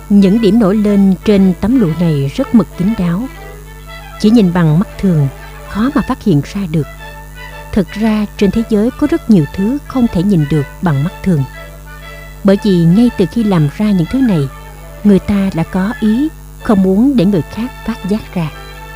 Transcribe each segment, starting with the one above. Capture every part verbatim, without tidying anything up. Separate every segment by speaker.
Speaker 1: Những điểm nổi lên trên tấm lụa này rất mực kín đáo. Chỉ nhìn bằng mắt thường khó mà phát hiện ra được. Thực ra trên thế giới có rất nhiều thứ không thể nhìn được bằng mắt thường. Bởi vì ngay từ khi làm ra những thứ này, người ta đã có ý không muốn để người khác phát giác ra.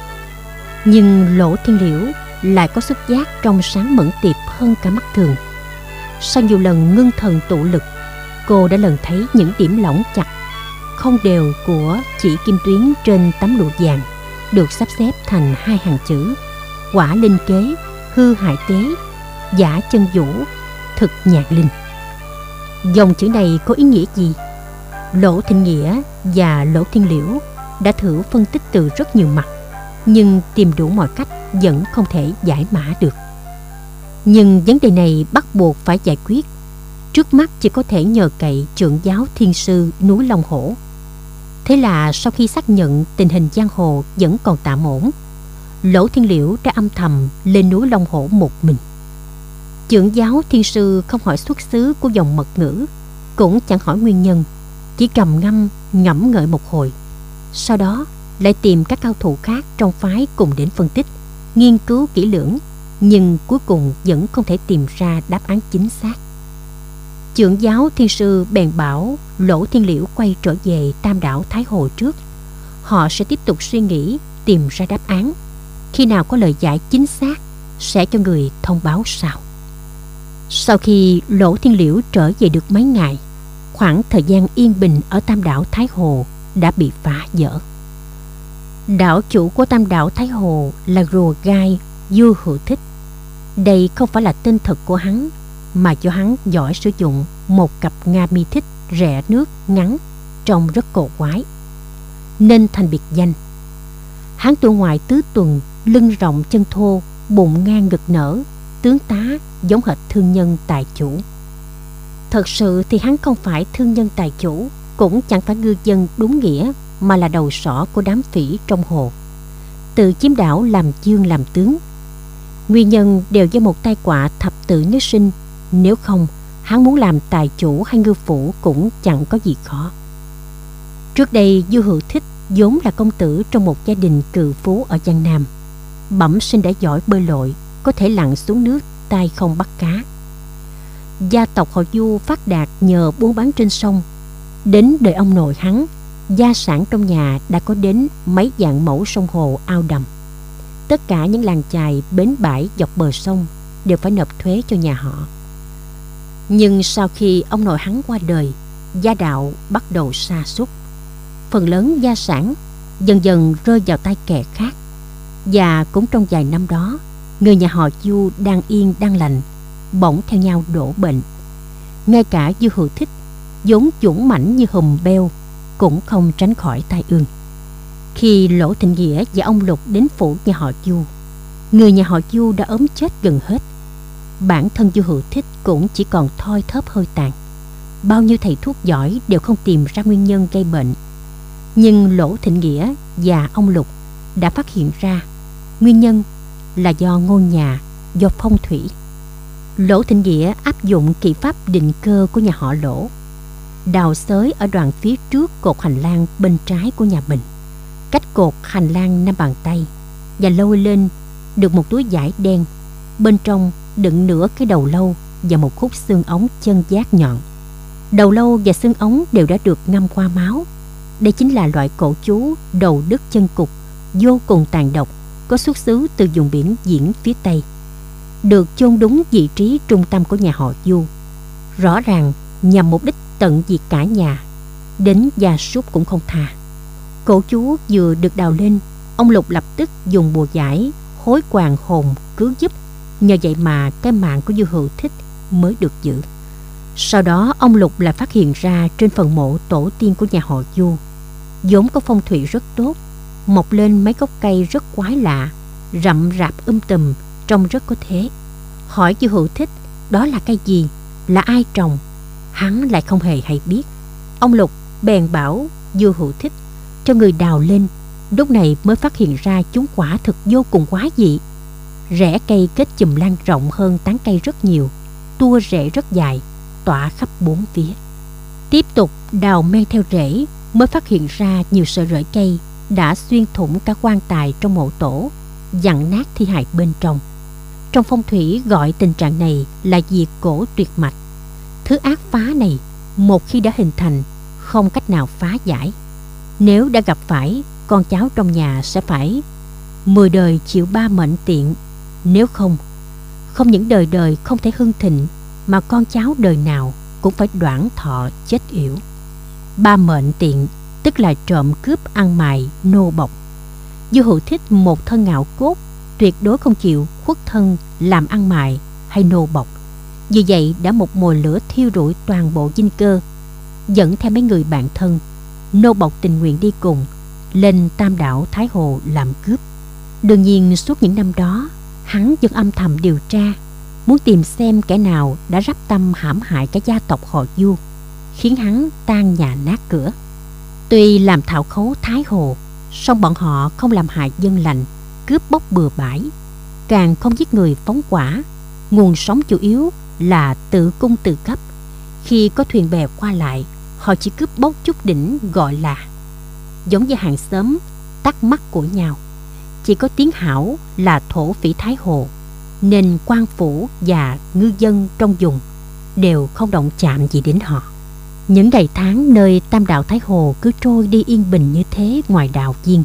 Speaker 1: Nhưng Lỗ Thiên Liễu lại có xúc giác trong sáng mẫn tiệp hơn cả mắt thường. Sau nhiều lần ngưng thần tụ lực, cô đã lần thấy những điểm lỏng chặt, không đều của chỉ kim tuyến trên tấm lụa vàng được sắp xếp thành hai hàng chữ: quả linh kế, hư hại tế, giả chân vũ, thực nhạn linh. Dòng chữ này có ý nghĩa gì? Lỗ Thịnh Nghĩa và Lỗ Thiên Liễu đã thử phân tích từ rất nhiều mặt, nhưng tìm đủ mọi cách vẫn không thể giải mã được. Nhưng vấn đề này bắt buộc phải giải quyết. Trước mắt chỉ có thể nhờ cậy trưởng giáo thiên sư núi Long Hổ. Thế là sau khi xác nhận tình hình giang hồ vẫn còn tạm ổn, Lỗ Thiên Liễu đã âm thầm lên núi Long Hổ một mình. Trưởng giáo thiên sư không hỏi xuất xứ của dòng mật ngữ, cũng chẳng hỏi nguyên nhân, chỉ trầm ngâm ngẫm ngợi một hồi. Sau đó lại tìm các cao thủ khác trong phái cùng đến phân tích, nghiên cứu kỹ lưỡng, nhưng cuối cùng vẫn không thể tìm ra đáp án chính xác. Trưởng giáo thiên sư bèn bảo Lỗ Thiên Liễu quay trở về Tam Đảo Thái Hồ trước. Họ sẽ tiếp tục suy nghĩ tìm ra đáp án. Khi nào có lời giải chính xác sẽ cho người thông báo sau. Sau khi Lỗ Thiên Liễu trở về được mấy ngày, khoảng thời gian yên bình ở Tam Đảo Thái Hồ đã bị phá vỡ. Đảo chủ của Tam Đảo Thái Hồ là rùa gai Du Hữu Thích. Đây không phải là tên thật của hắn, mà do hắn giỏi sử dụng một cặp nga mi thích rẽ nước ngắn, trông rất cổ quái, nên thành biệt danh. Hắn tuổi ngoại tứ tuần, lưng rộng chân thô, bụng ngang ngực nở, tướng tá giống hệt thương nhân tài chủ. Thật sự thì hắn không phải thương nhân tài chủ, cũng chẳng phải ngư dân đúng nghĩa, mà là đầu sỏ của đám phỉ trong hồ, tự chiếm đảo làm dương làm tướng. Nguyên nhân đều do một tai họa thập tự nhất sinh. Nếu không, hắn muốn làm tài chủ hay ngư phủ cũng chẳng có gì khó. Trước đây Du Hữu Thích vốn là công tử trong một gia đình cự phú ở Giang Nam. Bẩm sinh đã giỏi bơi lội, có thể lặn xuống nước tay không bắt cá. Gia tộc họ Du phát đạt nhờ buôn bán trên sông. Đến đời ông nội hắn, gia sản trong nhà đã có đến mấy vạn mẫu sông hồ ao đầm. Tất cả những làng chài bến bãi dọc bờ sông đều phải nộp thuế cho nhà họ. Nhưng sau khi ông nội hắn qua đời, gia đạo bắt đầu sa sút. Phần lớn gia sản dần dần rơi vào tay kẻ khác. Và cũng trong vài năm đó, người nhà họ Du đang yên đang lành bỗng theo nhau đổ bệnh. Ngay cả Du Hữu Thích vốn dũng mãnh như hùm beo cũng không tránh khỏi tai ương. Khi Lỗ Thịnh Nghĩa và ông Lục đến phủ nhà họ Du, người nhà họ Du đã ốm chết gần hết. Bản thân Du Hữu Thích cũng chỉ còn thoi thóp hơi tàn. Bao nhiêu thầy thuốc giỏi đều không tìm ra nguyên nhân gây bệnh. Nhưng Lỗ Thịnh Nghĩa và ông Lục đã phát hiện ra nguyên nhân là do ngôi nhà, do phong thủy. Lỗ Thịnh Nghĩa áp dụng kỹ pháp định cơ của nhà họ Lỗ, đào xới ở đoạn phía trước cột hành lang bên trái của nhà mình, cách cột hành lang năm bàn tay, và lôi lên được một túi vải đen, bên trong đựng nửa cái đầu lâu và một khúc xương ống chân giác nhọn. Đầu lâu và xương ống đều đã được ngâm qua máu. Đây chính là loại cổ chú đầu đứt chân cụt vô cùng tàn độc, có xuất xứ từ vùng biển Diễn phía Tây, được chôn đúng vị trí trung tâm của nhà họ Du, rõ ràng nhằm mục đích tận diệt cả nhà, đến gia súc cũng không tha. Cổ chú vừa được đào lên, ông Lục lập tức dùng bùa giải hối hoàng hồn cứu giúp. Nhờ vậy mà cái mạng của Du Hữu Thích mới được giữ. Sau đó ông Lục lại phát hiện ra trên phần mộ tổ tiên của nhà họ Du vốn có phong thủy rất tốt, mọc lên mấy gốc cây rất quái lạ, rậm rạp um tùm, trông rất có thế. Hỏi Du Hữu Thích đó là cây gì, là ai trồng, hắn lại không hề hay biết. Ông Lục bèn bảo Du Hữu Thích cho người đào lên. Lúc này mới phát hiện ra chúng quả thực vô cùng quái dị. Rễ cây kết chùm lan rộng hơn tán cây rất nhiều, tua rễ rất dài, tỏa khắp bốn phía. Tiếp tục đào men theo rễ, mới phát hiện ra nhiều sợi rễ cây đã xuyên thủng cả quan tài trong mộ tổ, dặn nát thi hài bên trong. Trong phong thủy gọi tình trạng này là diệt cổ tuyệt mạch. Thứ ác phá này một khi đã hình thành, không cách nào phá giải. Nếu đã gặp phải, con cháu trong nhà sẽ phải mười đời chịu ba mệnh tiện. Nếu không, không những đời đời không thể hưng thịnh, mà con cháu đời nào cũng phải đoản thọ chết yểu. Ba mệnh tiện tức là trộm cướp, ăn mày, nô bộc. Dư Hữu Thích một thân ngạo cốt, tuyệt đối không chịu khuất thân làm ăn mày hay nô bộc. Vì vậy đã một mồi lửa thiêu rụi toàn bộ dinh cơ, dẫn theo mấy người bạn thân, nô bộc tình nguyện đi cùng, lên Tam Đảo Thái Hồ làm cướp. Đương nhiên suốt những năm đó, hắn vẫn âm thầm điều tra, muốn tìm xem kẻ nào đã rắp tâm hãm hại cả gia tộc họ Du, khiến hắn tan nhà nát cửa. Tuy làm thạo khấu Thái Hồ, song bọn họ không làm hại dân lành, cướp bóc bừa bãi, càng không giết người phóng hỏa. Nguồn sống chủ yếu là tự cung tự cấp. Khi có thuyền bè qua lại, họ chỉ cướp bóc chút đỉnh gọi là, giống như hàng xóm tắt mắt của nhau. Chỉ có tiếng hảo là thổ phỉ Thái Hồ, nên quan phủ và ngư dân trong vùng đều không động chạm gì đến họ. Những ngày tháng nơi Tam Đảo Thái Hồ cứ trôi đi yên bình như thế ngoài đạo viên.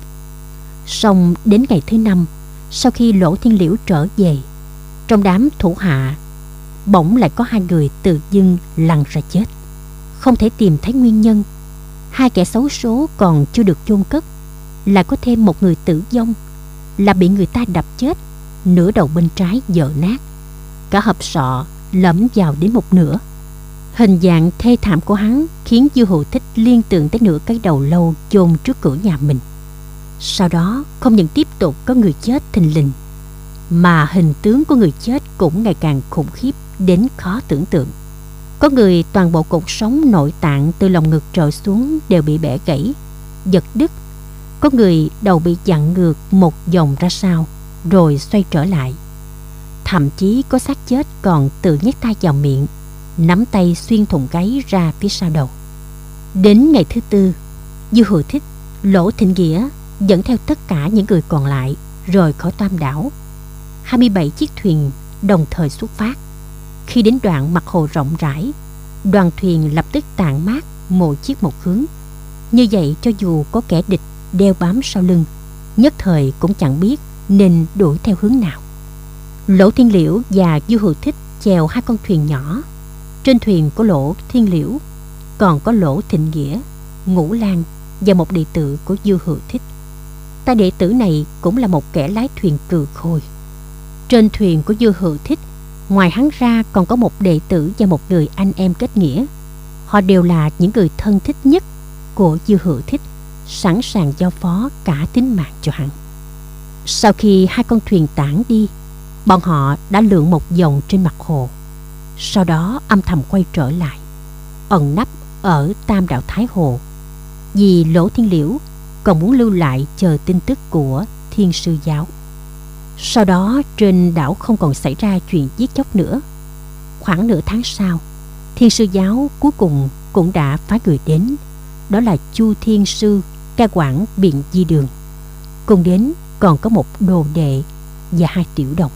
Speaker 1: Song đến ngày thứ năm, sau khi Lỗ Thiên Liễu trở về, trong đám thủ hạ bỗng lại có hai người tự dưng lăn ra chết, không thể tìm thấy nguyên nhân. Hai kẻ xấu số còn chưa được chôn cất, lại có thêm một người tử vong, là bị người ta đập chết, nửa đầu bên trái vỡ nát, cả hộp sọ lẫm vào đến một nửa. Hình dạng thê thảm của hắn khiến Dư Hữu Thích liên tưởng tới nửa cái đầu lâu chôn trước cửa nhà mình. Sau đó không những tiếp tục có người chết thình lình, mà hình tướng của người chết cũng ngày càng khủng khiếp đến khó tưởng tượng. Có người toàn bộ cột sống nội tạng từ lồng ngực trở xuống đều bị bẻ gãy, giật đứt. Có người đầu bị dặn ngược một vòng ra sau rồi xoay trở lại. Thậm chí có xác chết còn tự nhét tay vào miệng, nắm tay xuyên thủng gáy ra phía sau đầu. Đến ngày thứ tư, Dư Hữu Thích, Lỗ Thịnh Nghĩa dẫn theo tất cả những người còn lại rời khỏi Tam Đảo. hai mươi bảy chiếc thuyền đồng thời xuất phát. Khi đến đoạn mặt hồ rộng rãi, đoàn thuyền lập tức tản mát mỗi chiếc một hướng. Như vậy cho dù có kẻ địch đeo bám sau lưng, nhất thời cũng chẳng biết nên đuổi theo hướng nào. Lỗ Thiên Liễu và Dư Hữu Thích chèo hai con thuyền nhỏ. Trên thuyền có Lỗ Thiên Liễu, còn có Lỗ Thịnh Nghĩa, Ngũ Lang và một đệ tử của Dư Hữu Thích. Ta đệ tử này cũng là một kẻ lái thuyền cừ khôi. Trên thuyền của Dư Hữu Thích, ngoài hắn ra còn có một đệ tử và một người anh em kết nghĩa. Họ đều là những người thân thích nhất của Dư Hữu Thích, sẵn sàng giao phó cả tính mạng cho hắn. Sau khi hai con thuyền tản đi, bọn họ đã lượn một vòng trên mặt hồ, sau đó âm thầm quay trở lại, ẩn nấp ở Tam Đảo Thái Hồ, vì Lỗ Thiên Liễu còn muốn lưu lại chờ tin tức của Thiên Sư Giáo. Sau đó trên đảo không còn xảy ra chuyện giết chóc nữa. Khoảng nửa tháng sau, Thiên Sư Giáo cuối cùng cũng đã phái người đến. Đó là Chu Thiên Sư cai quản Biện Di Đường. Cùng đến còn có một đồ đệ và hai tiểu đồng.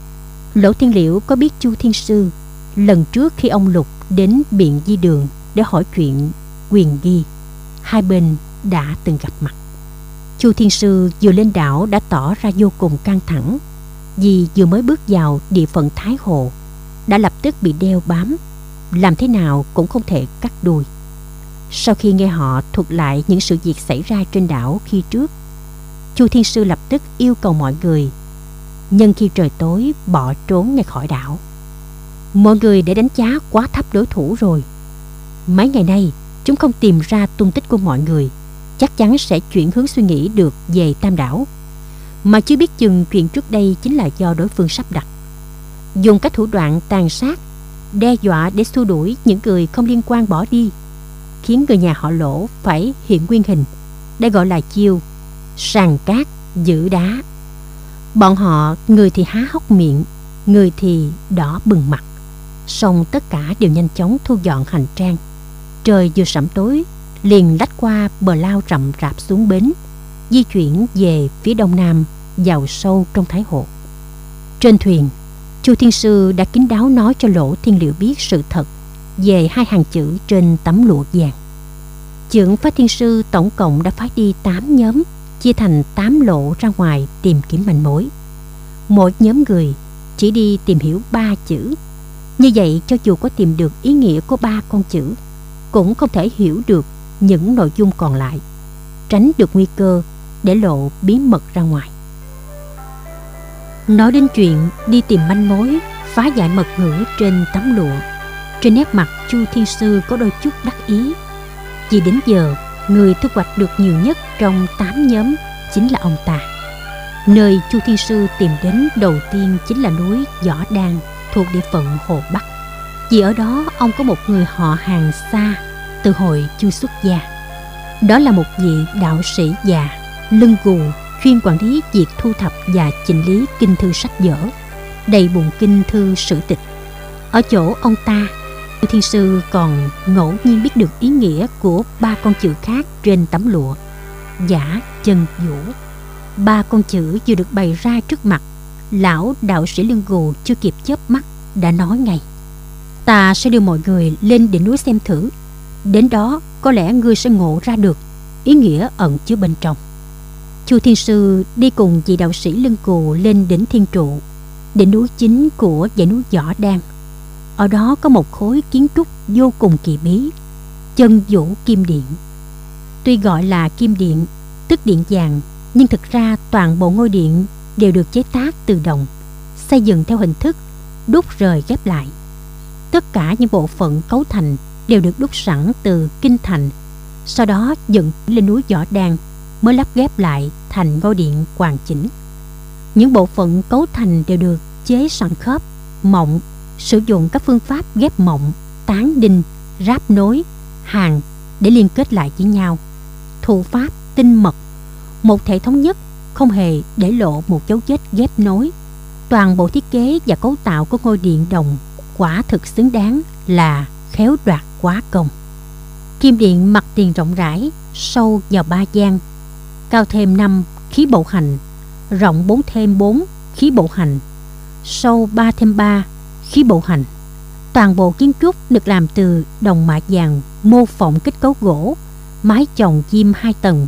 Speaker 1: Lỗ Thiên Liễu có biết Chu Thiên Sư lần trước khi ông Lục đến Biện Di Đường để hỏi chuyện quyền ghi, hai bên đã từng gặp mặt. Chu Thiên Sư vừa lên đảo đã tỏ ra vô cùng căng thẳng, vì vừa mới bước vào địa phận Thái Hồ đã lập tức bị đeo bám, làm thế nào cũng không thể cắt đuôi. Sau khi nghe họ thuật lại những sự việc xảy ra trên đảo khi trước, Chu Thiên Sư lập tức yêu cầu mọi người nhân khi trời tối bỏ trốn ngay khỏi đảo. Mọi người để đánh giá quá thấp đối thủ rồi. Mấy ngày nay chúng không tìm ra tung tích của mọi người, chắc chắn sẽ chuyển hướng suy nghĩ được về Tam Đảo, mà chưa biết chừng chuyện trước đây chính là do đối phương sắp đặt, dùng các thủ đoạn tàn sát, đe dọa để xua đuổi những người không liên quan bỏ đi, khiến người nhà họ Lỗ phải hiện nguyên hình. Đây gọi là chiêu sàn cát giữ đá. Bọn họ người thì há hốc miệng, người thì đỏ bừng mặt, song tất cả đều nhanh chóng thu dọn hành trang. Trời vừa sẩm tối liền lách qua bờ lao rậm rạp xuống bến, di chuyển về phía đông nam vào sâu trong Thái Hồ. Trên thuyền, Chu Thiên Sư đã kín đáo nói cho Lỗ Thiên Liệu biết sự thật về hai hàng chữ trên tấm lụa vàng. Chưởng Phá Thiên Sư tổng cộng đã phái đi tám nhóm, chia thành tám lộ ra ngoài tìm kiếm manh mối. Mỗi nhóm người chỉ đi tìm hiểu ba chữ. Như vậy, cho dù có tìm được ý nghĩa của ba con chữ, cũng không thể hiểu được những nội dung còn lại, tránh được nguy cơ để lộ bí mật ra ngoài. Nói đến chuyện đi tìm manh mối, phá giải mật ngữ trên tấm lụa, trên nét mặt Chu Thiên Sư có đôi chút đắc ý. Vì đến giờ, người thu hoạch được nhiều nhất trong tám nhóm chính là ông ta. Nơi Chu Thiên Sư tìm đến đầu tiên chính là núi Võ Đan, thuộc địa phận Hồ Bắc. Vì ở đó ông có một người họ hàng xa từ hồi chưa xuất gia. Đó là một vị đạo sĩ già, lưng gù, chuyên quản lý việc thu thập và chỉnh lý kinh thư sách vở, đầy bụng kinh thư sử tịch. Ở chỗ ông ta, Chu Thiên Sư còn ngẫu nhiên biết được ý nghĩa của ba con chữ khác trên tấm lụa: Giả, Chân, Vũ. Ba con chữ vừa được bày ra trước mặt, lão đạo sĩ lưng gù chưa kịp chớp mắt đã nói ngay: Ta sẽ đưa mọi người lên đỉnh núi xem thử. Đến đó có lẽ ngươi sẽ ngộ ra được ý nghĩa ẩn chứa bên trong. Chu Thiên Sư đi cùng vị đạo sĩ lưng gù lên đỉnh Thiên Trụ, đỉnh núi chính của dãy núi Võ Đan. Ở đó có một khối kiến trúc vô cùng kỳ bí, Chân Vũ Kim Điện. Tuy gọi là kim điện, tức điện vàng, nhưng thực ra toàn bộ ngôi điện đều được chế tác từ đồng, xây dựng theo hình thức đúc rời ghép lại. Tất cả những bộ phận cấu thành đều được đúc sẵn từ kinh thành, sau đó dựng lên núi Võ Đan mới lắp ghép lại thành ngôi điện hoàn chỉnh. Những bộ phận cấu thành đều được chế sẵn khớp, mộng, sử dụng các phương pháp ghép mộng, tán đinh, ráp nối, hàng để liên kết lại với nhau. Thủ pháp tinh mật, một thể thống nhất, không hề để lộ một dấu vết ghép nối. Toàn bộ thiết kế và cấu tạo của ngôi điện đồng quả thực xứng đáng là khéo đoạt quá công. Kim điện mặt tiền rộng rãi, sâu vào ba gian, cao thêm năm khí bộ hành, rộng bốn thêm bốn khí bộ hành, sâu ba thêm ba khí bộ hành. Toàn bộ kiến trúc được làm từ đồng mạ vàng mô phỏng kết cấu gỗ, mái chòm diêm hai tầng,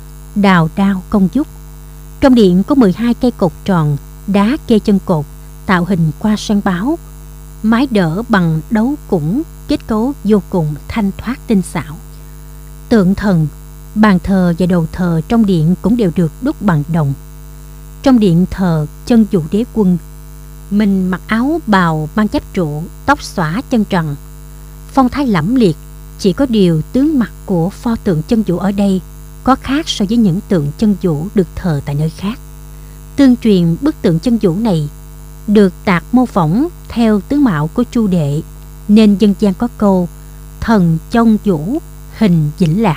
Speaker 1: đào đao công dúc. Trong điện có mười hai cây cột tròn, đá kê chân cột, tạo hình qua sen báo, mái đỡ bằng đấu củng, kết cấu vô cùng thanh thoát tinh xảo. Tượng thần, bàn thờ và đầu thờ trong điện cũng đều được đúc bằng đồng. Trong điện thờ Chân Vũ Đế Quân, mình mặc áo bào mang giáp trụ, tóc xõa chân trần, phong thái lẫm liệt. Chỉ có điều tướng mặt của pho tượng Chân Vũ ở đây có khác so với những tượng Chân Vũ được thờ tại nơi khác. Tương truyền bức tượng Chân Vũ này được tạc mô phỏng theo tướng mạo của Chu Đệ, nên dân gian có câu thần Chân Vũ hình Vĩnh Lạc.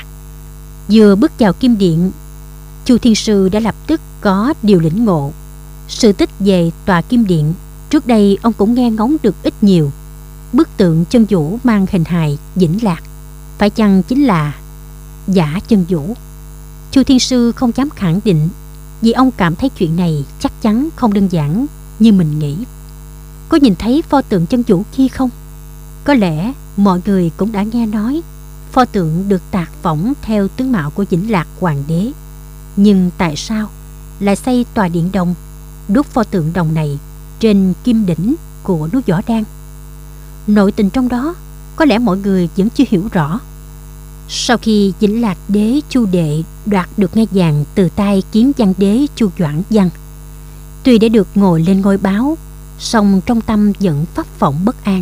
Speaker 1: Vừa bước vào kim điện, Chu Thiên Sư đã lập tức có điều lĩnh ngộ. Sự tích về tòa kim điện trước đây ông cũng nghe ngóng được ít nhiều. Bức tượng Chân Vũ mang hình hài Vĩnh Lạc, phải chăng chính là giả Chân Vũ? Chu Thiên Sư không dám khẳng định, vì ông cảm thấy chuyện này chắc chắn không đơn giản như mình nghĩ. Có nhìn thấy pho tượng Chân Vũ kia không? Có lẽ mọi người cũng đã nghe nói pho tượng được tạc phỏng theo tướng mạo của Vĩnh Lạc Hoàng đế. Nhưng tại sao lại xây tòa điện đồng, đúc pho tượng đồng này trên kim đỉnh của núi Võ Đan? Nội tình trong đó có lẽ mọi người vẫn chưa hiểu rõ. Sau khi Vĩnh Lạc đế Chu Đệ đoạt được ngai vàng từ tay Kiến Văn đế Chu Doãn Văn, tuy đã được ngồi lên ngôi báo, song trong tâm vẫn phấp phỏng bất an.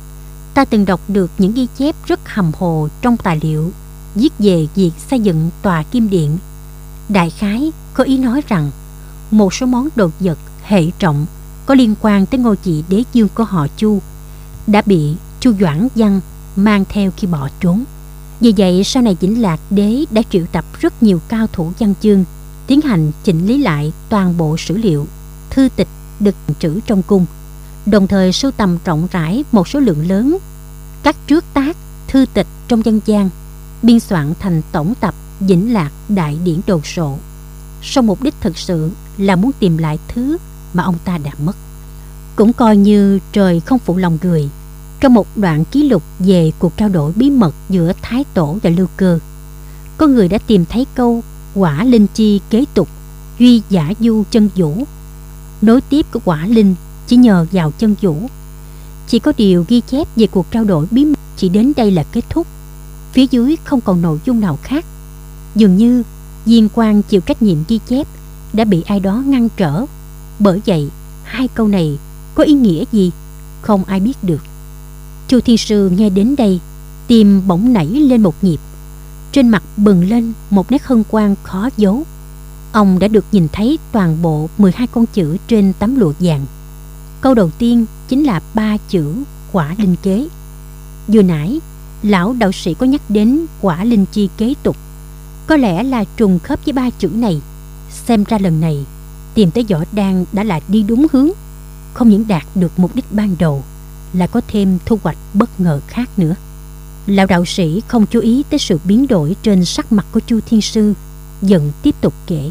Speaker 1: Ta từng đọc được những ghi chép rất hầm hồ trong tài liệu viết về việc xây dựng tòa kim điện. Đại khái có ý nói rằng một số món đồ vật hệ trọng có liên quan tới ngôi vị đế vương của họ Chu đã bị Chu Doãn Văn mang theo khi bỏ trốn. Vì vậy sau này Vĩnh Lạc đế đã triệu tập rất nhiều cao thủ văn chương, tiến hành chỉnh lý lại toàn bộ sử liệu, thư tịch được trữ trong cung, đồng thời sưu tầm rộng rãi một số lượng lớn các trước tác, thư tịch trong dân gian, biên soạn thành tổng tập Vĩnh Lạc Đại Điển Đồ Sộ. Song mục đích thực sự là muốn tìm lại thứ mà ông ta đã mất. Cũng coi như trời không phụ lòng người. Trong một đoạn ký lục về cuộc trao đổi bí mật giữa Thái Tổ và Lưu Cơ, có người đã tìm thấy câu quả linh chi kế tục, duy giả du chân vũ. Nối tiếp của quả linh chỉ nhờ vào chân vũ. Chỉ có điều ghi chép về cuộc trao đổi bí mật chỉ đến đây là kết thúc. Phía dưới không còn nội dung nào khác. Dường như viên quan chịu trách nhiệm ghi chép đã bị ai đó ngăn trở. Bởi vậy hai câu này có ý nghĩa gì không ai biết được. Chu Thiên Sư nghe đến đây, tim bỗng nảy lên một nhịp, trên mặt bừng lên một nét hân hoan khó giấu. Ông đã được nhìn thấy toàn bộ mười hai con chữ trên tấm lụa vàng. Câu đầu tiên chính là ba chữ quả linh kế. Vừa nãy lão đạo sĩ có nhắc đến quả linh chi kế tục, có lẽ là trùng khớp với ba chữ này. Xem ra lần này tìm tới võ đan đã là đi đúng hướng, không những đạt được mục đích ban đầu, là có thêm thu hoạch bất ngờ khác nữa. Lão đạo sĩ không chú ý tới sự biến đổi trên sắc mặt của Chu Thiên Sư, dần tiếp tục kể.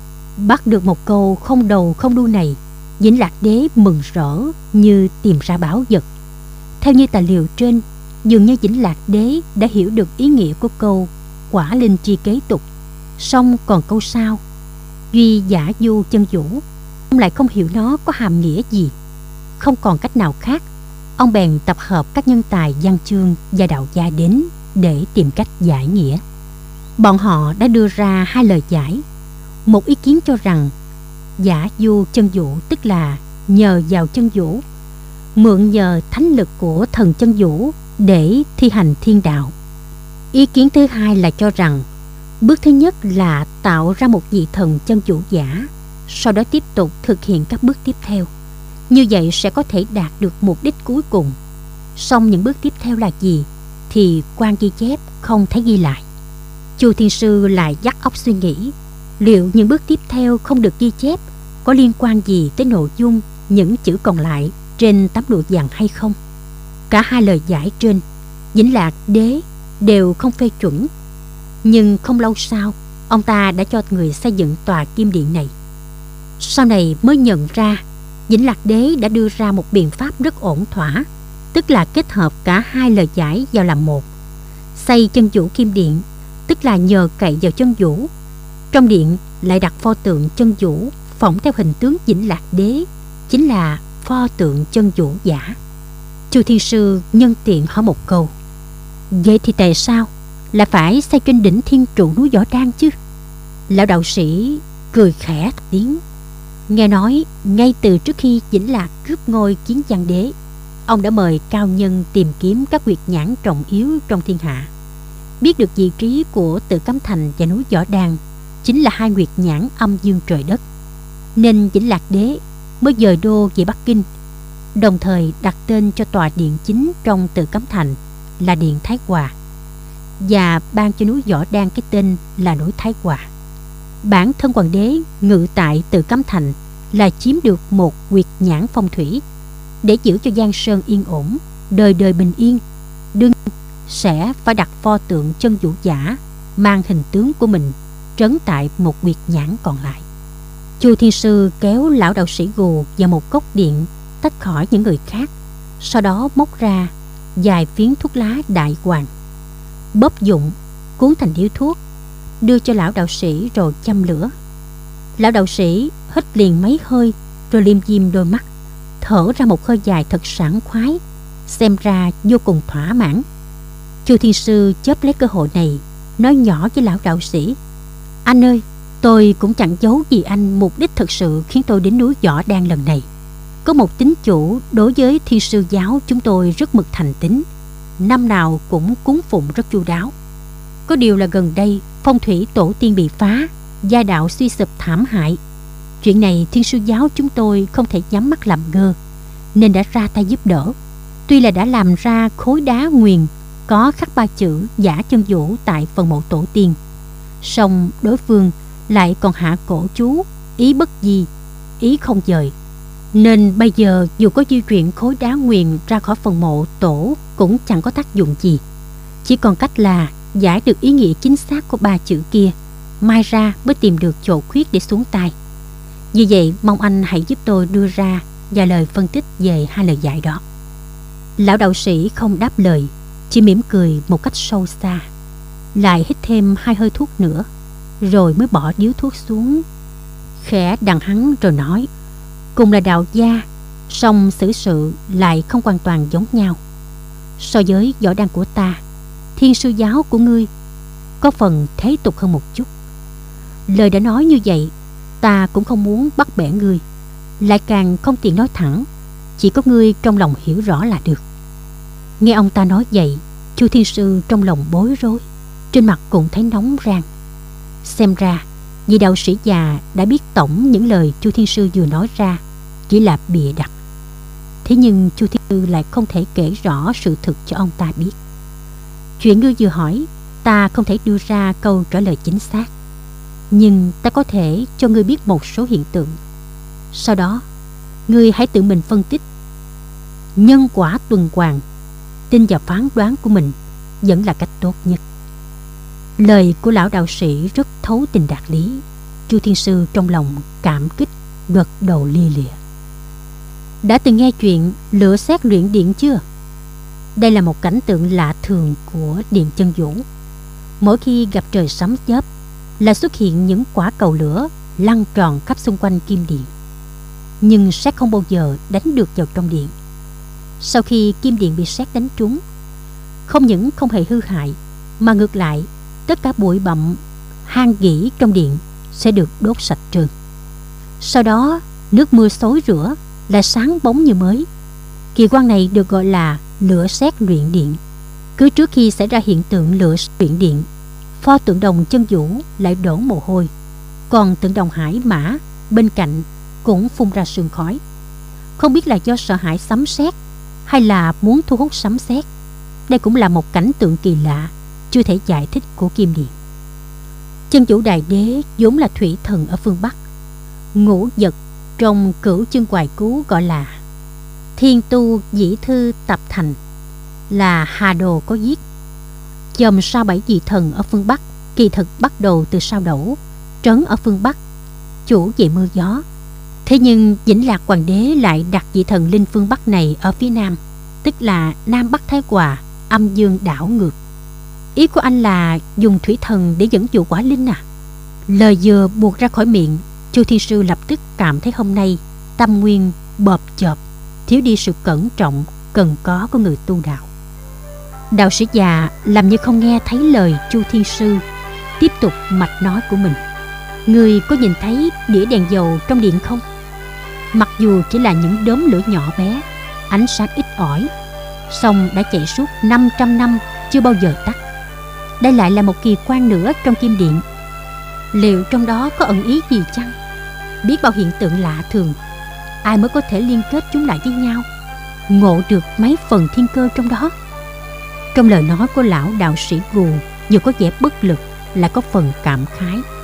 Speaker 1: Bắt được một câu không đầu không đuôi này, Vĩnh Lạc Đế mừng rỡ như tìm ra báu vật. Theo như tài liệu trên, dường như Vĩnh Lạc Đế đã hiểu được ý nghĩa của câu quả linh chi kế tục. Song còn câu sau duy giả du chân vũ, ông lại không hiểu nó có hàm nghĩa gì. Không còn cách nào khác, ông bèn tập hợp các nhân tài văn chương và đạo gia đến để tìm cách giải nghĩa. Bọn họ đã đưa ra hai lời giải. Một ý kiến cho rằng giả du chân vũ tức là nhờ vào chân vũ, mượn nhờ thánh lực của thần chân vũ để thi hành thiên đạo. Ý kiến thứ hai là cho rằng bước thứ nhất là tạo ra một vị thần chân vũ giả, sau đó tiếp tục thực hiện các bước tiếp theo. Như vậy sẽ có thể đạt được mục đích cuối cùng. Song những bước tiếp theo là gì thì quan ghi chép không thấy ghi lại. Chu Thiên Sư lại dắt óc suy nghĩ, liệu những bước tiếp theo không được ghi chép có liên quan gì tới nội dung những chữ còn lại trên tấm lụa vàng hay không. Cả hai lời giải trên, Vĩnh Lạc Đế đều không phê chuẩn. Nhưng không lâu sau, ông ta đã cho người xây dựng tòa kim điện này. Sau này mới nhận ra Vĩnh Lạc Đế đã đưa ra một biện pháp rất ổn thỏa, tức là kết hợp cả hai lời giải vào làm một. Xây chân vũ kim điện, tức là nhờ cậy vào chân vũ. Trong điện lại đặt pho tượng chân vũ phỏng theo hình tướng Vĩnh Lạc Đế, chính là pho tượng chân vũ giả. Chu Thiên Sư nhân tiện hỏi một câu, vậy thì tại sao là phải xây trên đỉnh thiên trụ núi Võ Đan chứ? Lão đạo sĩ cười khẽ tiếng. Nghe nói ngay từ trước khi Vĩnh Lạc cướp ngôi Kiến Văn Đế, ông đã mời cao nhân tìm kiếm các huyệt nhãn trọng yếu trong thiên hạ. Biết được vị trí của Tự Cấm Thành và núi Võ Đan chính là hai huyệt nhãn âm dương trời đất, nên Vĩnh Lạc Đế mới dời đô về Bắc Kinh, đồng thời đặt tên cho tòa điện chính trong Tự Cấm Thành là Điện Thái Hòa, và ban cho núi Võ Đan cái tên là núi Thái Hòa. Bản thân hoàng đế ngự tại Tự Cấm Thành là chiếm được một huyệt nhãn phong thủy, để giữ cho Giang Sơn yên ổn, đời đời bình yên. Đương sẽ phải đặt pho tượng chân vũ giả mang hình tướng của mình trấn tại một huyệt nhãn còn lại. Chu Thiên Sư kéo lão đạo sĩ gù vào một góc điện tách khỏi những người khác, sau đó móc ra vài phiến thuốc lá đại hoàng, bóp dụng cuốn thành điếu thuốc, đưa cho lão đạo sĩ rồi châm lửa. Lão đạo sĩ hít liền mấy hơi rồi liêm diêm đôi mắt, thở ra một hơi dài thật sảng khoái, xem ra vô cùng thỏa mãn. Chu Thiên Sư chớp lấy cơ hội này, nói nhỏ với lão đạo sĩ, anh ơi, tôi cũng chẳng giấu gì anh mục đích thực sự khiến tôi đến núi Võ Đan lần này. Có một tín chủ đối với Thiên Sư giáo chúng tôi rất mực thành tín, năm nào cũng cúng phụng rất chu đáo. Có điều là gần đây phong thủy tổ tiên bị phá, gia đạo suy sụp thảm hại. Chuyện này Thiên Sư giáo chúng tôi không thể nhắm mắt làm ngơ, nên đã ra tay giúp đỡ. Tuy là đã làm ra khối đá nguyền có khắc ba chữ giả chân vũ tại phần mộ tổ tiên, song đối phương lại còn hạ cổ chú ý bất di, ý không dời, nên bây giờ dù có di chuyển khối đá nguyền ra khỏi phần mộ tổ cũng chẳng có tác dụng gì. Chỉ còn cách là giải được ý nghĩa chính xác của ba chữ kia, mai ra mới tìm được chỗ khuyết để xuống tay. Vì vậy mong anh hãy giúp tôi đưa ra vài lời phân tích về hai lời giải đó. Lão đạo sĩ không đáp lời, chỉ mỉm cười một cách sâu xa, lại hít thêm hai hơi thuốc nữa, rồi mới bỏ điếu thuốc xuống, khẽ đằng hắn rồi nói: cùng là đạo gia, song xử sự lại không hoàn toàn giống nhau. So với võ đăng của ta, thiên sư giáo của ngươi có phần thế tục hơn một chút. Lời đã nói như vậy, ta cũng không muốn bắt bẻ ngươi, lại càng không tiện nói thẳng, chỉ có ngươi trong lòng hiểu rõ là được. Nghe ông ta nói vậy, Chu thiên sư trong lòng bối rối, trên mặt cũng thấy nóng rang. Xem ra vị đạo sĩ già đã biết tổng những lời Chu thiên sư vừa nói ra chỉ là bịa đặt. Thế nhưng Chu thiên sư lại không thể kể rõ sự thực cho ông ta biết. Chuyện ngươi vừa hỏi, ta không thể đưa ra câu trả lời chính xác, nhưng ta có thể cho ngươi biết một số hiện tượng. Sau đó ngươi hãy tự mình phân tích. Nhân quả tuần hoàn, tin vào phán đoán của mình vẫn là cách tốt nhất. Lời của lão đạo sĩ rất thấu tình đạt lý. Chu thiên sư trong lòng cảm kích, gật đầu lia lịa. Đã từng nghe chuyện lửa sét luyện điện chưa? Đây là một cảnh tượng lạ thường của Điện Chân Vũ. Mỗi khi gặp trời sấm chớp là xuất hiện những quả cầu lửa lăn tròn khắp xung quanh kim điện, nhưng sét không bao giờ đánh được vào trong điện. Sau khi kim điện bị sét đánh trúng, không những không hề hư hại, mà ngược lại tất cả bụi bặm hang gỉ trong điện sẽ được đốt sạch trơn. Sau đó nước mưa xối rửa là sáng bóng như mới. Kỳ quan này được gọi là lửa sét luyện điện. Cứ trước khi xảy ra hiện tượng lửa sét luyện điện, pho tượng đồng Chân Vũ lại đổ mồ hôi, còn tượng đồng Hải Mã bên cạnh cũng phun ra sương khói. Không biết là do sợ hãi sấm sét hay là muốn thu hút sấm sét. Đây cũng là một cảnh tượng kỳ lạ, chưa thể giải thích của kim điện. Chân Vũ Đại Đế vốn là thủy thần ở phương Bắc. Ngũ vật trong Cửu Chân Hoài Cứu gọi là Thiên Tu Dĩ Thư Tập Thành, là Hà Đồ có viết. Chòm sao bảy vị thần ở phương Bắc kỳ thực bắt đầu từ sao Đẩu, trấn ở phương Bắc, chủ về mưa gió. Thế nhưng Vĩnh Lạc Hoàng đế lại đặt vị thần linh phương Bắc này ở phía Nam, tức là Nam Bắc Thái Hòa, âm dương đảo ngược. Ý của anh là dùng thủy thần để dẫn dụ quả linh à? Lời vừa buộc ra khỏi miệng, Chu thiên sư lập tức cảm thấy hôm nay tâm nguyên bợp chợp, thiếu đi sự cẩn trọng cần có của người tu đạo. Đạo sĩ già làm như không nghe thấy lời Chu thiên sư, tiếp tục mạch nói của mình. Người có nhìn thấy đĩa đèn dầu trong điện không? Mặc dù chỉ là những đốm lửa nhỏ bé, ánh sáng ít ỏi, song đã chạy suốt năm trăm năm chưa bao giờ tắt. Đây lại là một kỳ quan nữa trong kim điện. Liệu trong đó có ẩn ý gì chăng? Biết bao hiện tượng lạ thường, ai mới có thể liên kết chúng lại với nhau, ngộ được mấy phần thiên cơ trong đó? Trong lời nói của lão đạo sĩ gù vừa có vẻ bất lực, lại có phần cảm khái.